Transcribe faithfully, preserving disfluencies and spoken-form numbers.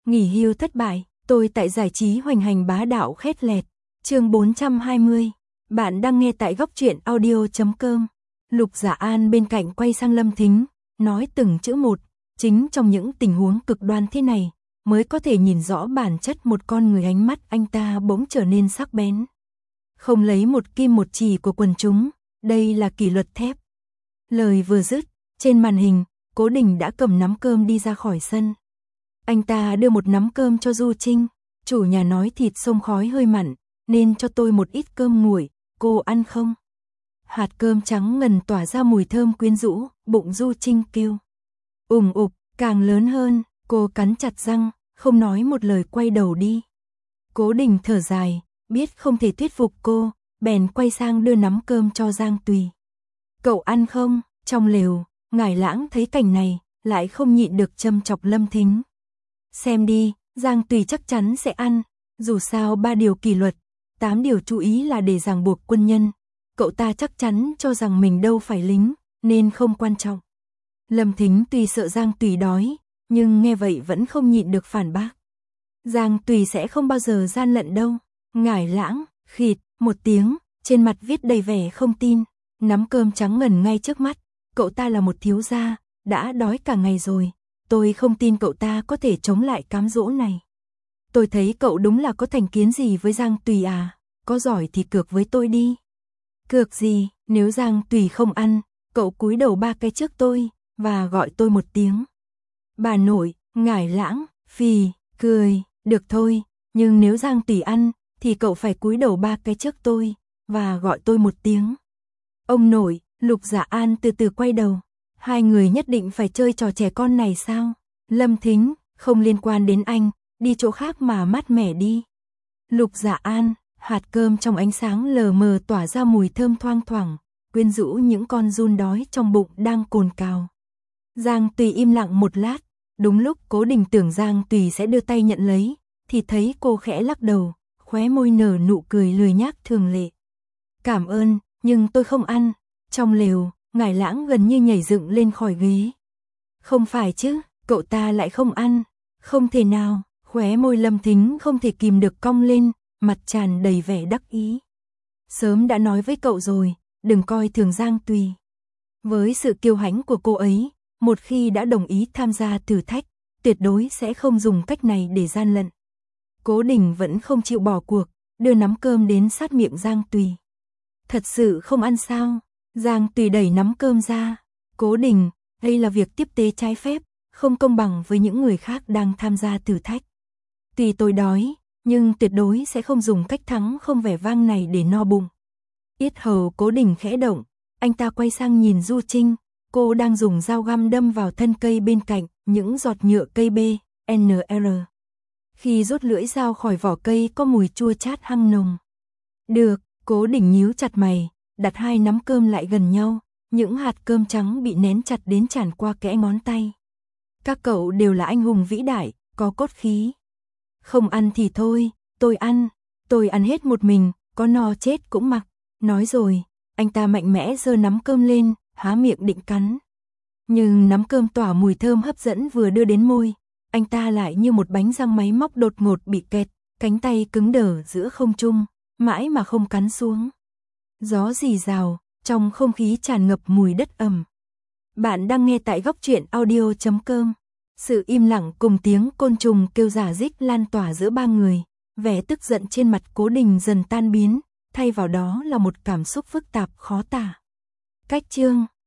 Nghỉ hưu thất bại, tôi tại giải trí hoành hành bá đạo khét lẹt. Chương bốn trăm hai mươi. Bạn đang nghe tại góc truyện audio chấm com. Lục Dạ An bên cạnh quay sang Lâm Thính, nói từng chữ một, chính trong những tình huống cực đoan thế này, mới có thể nhìn rõ bản chất một con người. Ánh mắt anh ta bỗng trở nên sắc bén. Không lấy một kim một chỉ của quần chúng, đây là kỷ luật thép. Lời vừa dứt, trên màn hình, Cố Đình đã cầm nắm cơm đi ra khỏi sân. Anh ta đưa một nắm cơm cho Du Trinh, chủ nhà nói thịt xông khói hơi mặn, nên cho tôi một ít cơm nguội, cô ăn không? Hạt cơm trắng ngần tỏa ra mùi thơm quyến rũ, bụng Du Trinh kêu ùm ụp, càng lớn hơn, cô cắn chặt răng, không nói một lời quay đầu đi. Cố Đình thở dài, biết không thể thuyết phục cô, bèn quay sang đưa nắm cơm cho Giang Tùy. Cậu ăn không? Trong lều, Ngải Lãng thấy cảnh này, lại không nhịn được châm chọc Lâm Thính. Xem đi, Giang Tùy chắc chắn sẽ ăn, dù sao ba điều kỷ luật, tám điều chú ý là để ràng buộc quân nhân. Cậu ta chắc chắn cho rằng mình đâu phải lính, nên không quan trọng. Lâm Thính tuy sợ Giang Tùy đói, nhưng nghe vậy vẫn không nhịn được phản bác. Giang Tùy sẽ không bao giờ gian lận đâu. Ngải Lãng, khịt, một tiếng, trên mặt viết đầy vẻ không tin, nắm cơm trắng ngần ngay trước mắt. Cậu ta là một thiếu gia, đã đói cả ngày rồi, tôi không tin cậu ta có thể chống lại cám dỗ này. Tôi thấy cậu đúng là có thành kiến gì với Giang Tùy à, có giỏi thì cược với tôi đi. Cược gì? Nếu Giang Tùy không ăn, cậu cúi đầu ba cái trước tôi, và gọi tôi một tiếng bà nội. Ngải Lãng, phì, cười, được thôi, nhưng nếu Giang Tùy ăn, thì cậu phải cúi đầu ba cái trước tôi, và gọi tôi một tiếng ông nội. Lục Dạ An từ từ quay đầu, hai người nhất định phải chơi trò trẻ con này sao? Lâm Thính, không liên quan đến anh, đi chỗ khác mà mát mẻ đi. Lục Dạ An, hạt cơm trong ánh sáng lờ mờ tỏa ra mùi thơm thoang thoảng, quyến rũ những con giun đói trong bụng đang cồn cào. Giang Tùy im lặng một lát, đúng lúc Cố Đình tưởng Giang Tùy sẽ đưa tay nhận lấy, thì thấy cô khẽ lắc đầu, khóe môi nở nụ cười lười nhác thường lệ. Cảm ơn, nhưng tôi không ăn. Trong lều, Ngải Lãng gần như nhảy dựng lên khỏi ghế. Không phải chứ, cậu ta lại không ăn. Không thể nào, khóe môi Lâm Thính không thể kìm được cong lên, mặt tràn đầy vẻ đắc ý. Sớm đã nói với cậu rồi, đừng coi thường Giang Tùy. Với sự kiêu hãnh của cô ấy, một khi đã đồng ý tham gia thử thách, tuyệt đối sẽ không dùng cách này để gian lận. Cố Đình vẫn không chịu bỏ cuộc, đưa nắm cơm đến sát miệng Giang Tùy. Thật sự không ăn sao? Giang Tùy đẩy nắm cơm ra. Cố Đình, đây là việc tiếp tế trái phép, không công bằng với những người khác đang tham gia thử thách. Tuy tôi đói, nhưng tuyệt đối sẽ không dùng cách thắng không vẻ vang này để no bụng. Yết hầu Cố Đình khẽ động, anh ta quay sang nhìn Du Trinh, cô đang dùng dao găm đâm vào thân cây bên cạnh, những giọt nhựa cây B, N R. Khi rút lưỡi dao khỏi vỏ cây có mùi chua chát hăng nồng. Được, Cố Đình nhíu chặt mày, đặt hai nắm cơm lại gần nhau, những hạt cơm trắng bị nén chặt đến tràn qua kẽ ngón tay. Các cậu đều là anh hùng vĩ đại, có cốt khí. Không ăn thì thôi, tôi ăn, tôi ăn hết một mình, có no chết cũng mặc. Nói rồi, anh ta mạnh mẽ giơ nắm cơm lên, há miệng định cắn. Nhưng nắm cơm tỏa mùi thơm hấp dẫn vừa đưa đến môi, anh ta lại như một bánh răng máy móc đột ngột bị kẹt, cánh tay cứng đờ giữa không trung, mãi mà không cắn xuống. Gió rì rào, trong không khí tràn ngập mùi đất ẩm. Bạn đang nghe tại góc truyện audio chấm com. Sự im lặng cùng tiếng côn trùng kêu rả rích lan tỏa giữa ba người, vẻ tức giận trên mặt Cố Đình dần tan biến, thay vào đó là một cảm xúc phức tạp khó tả. Cách chương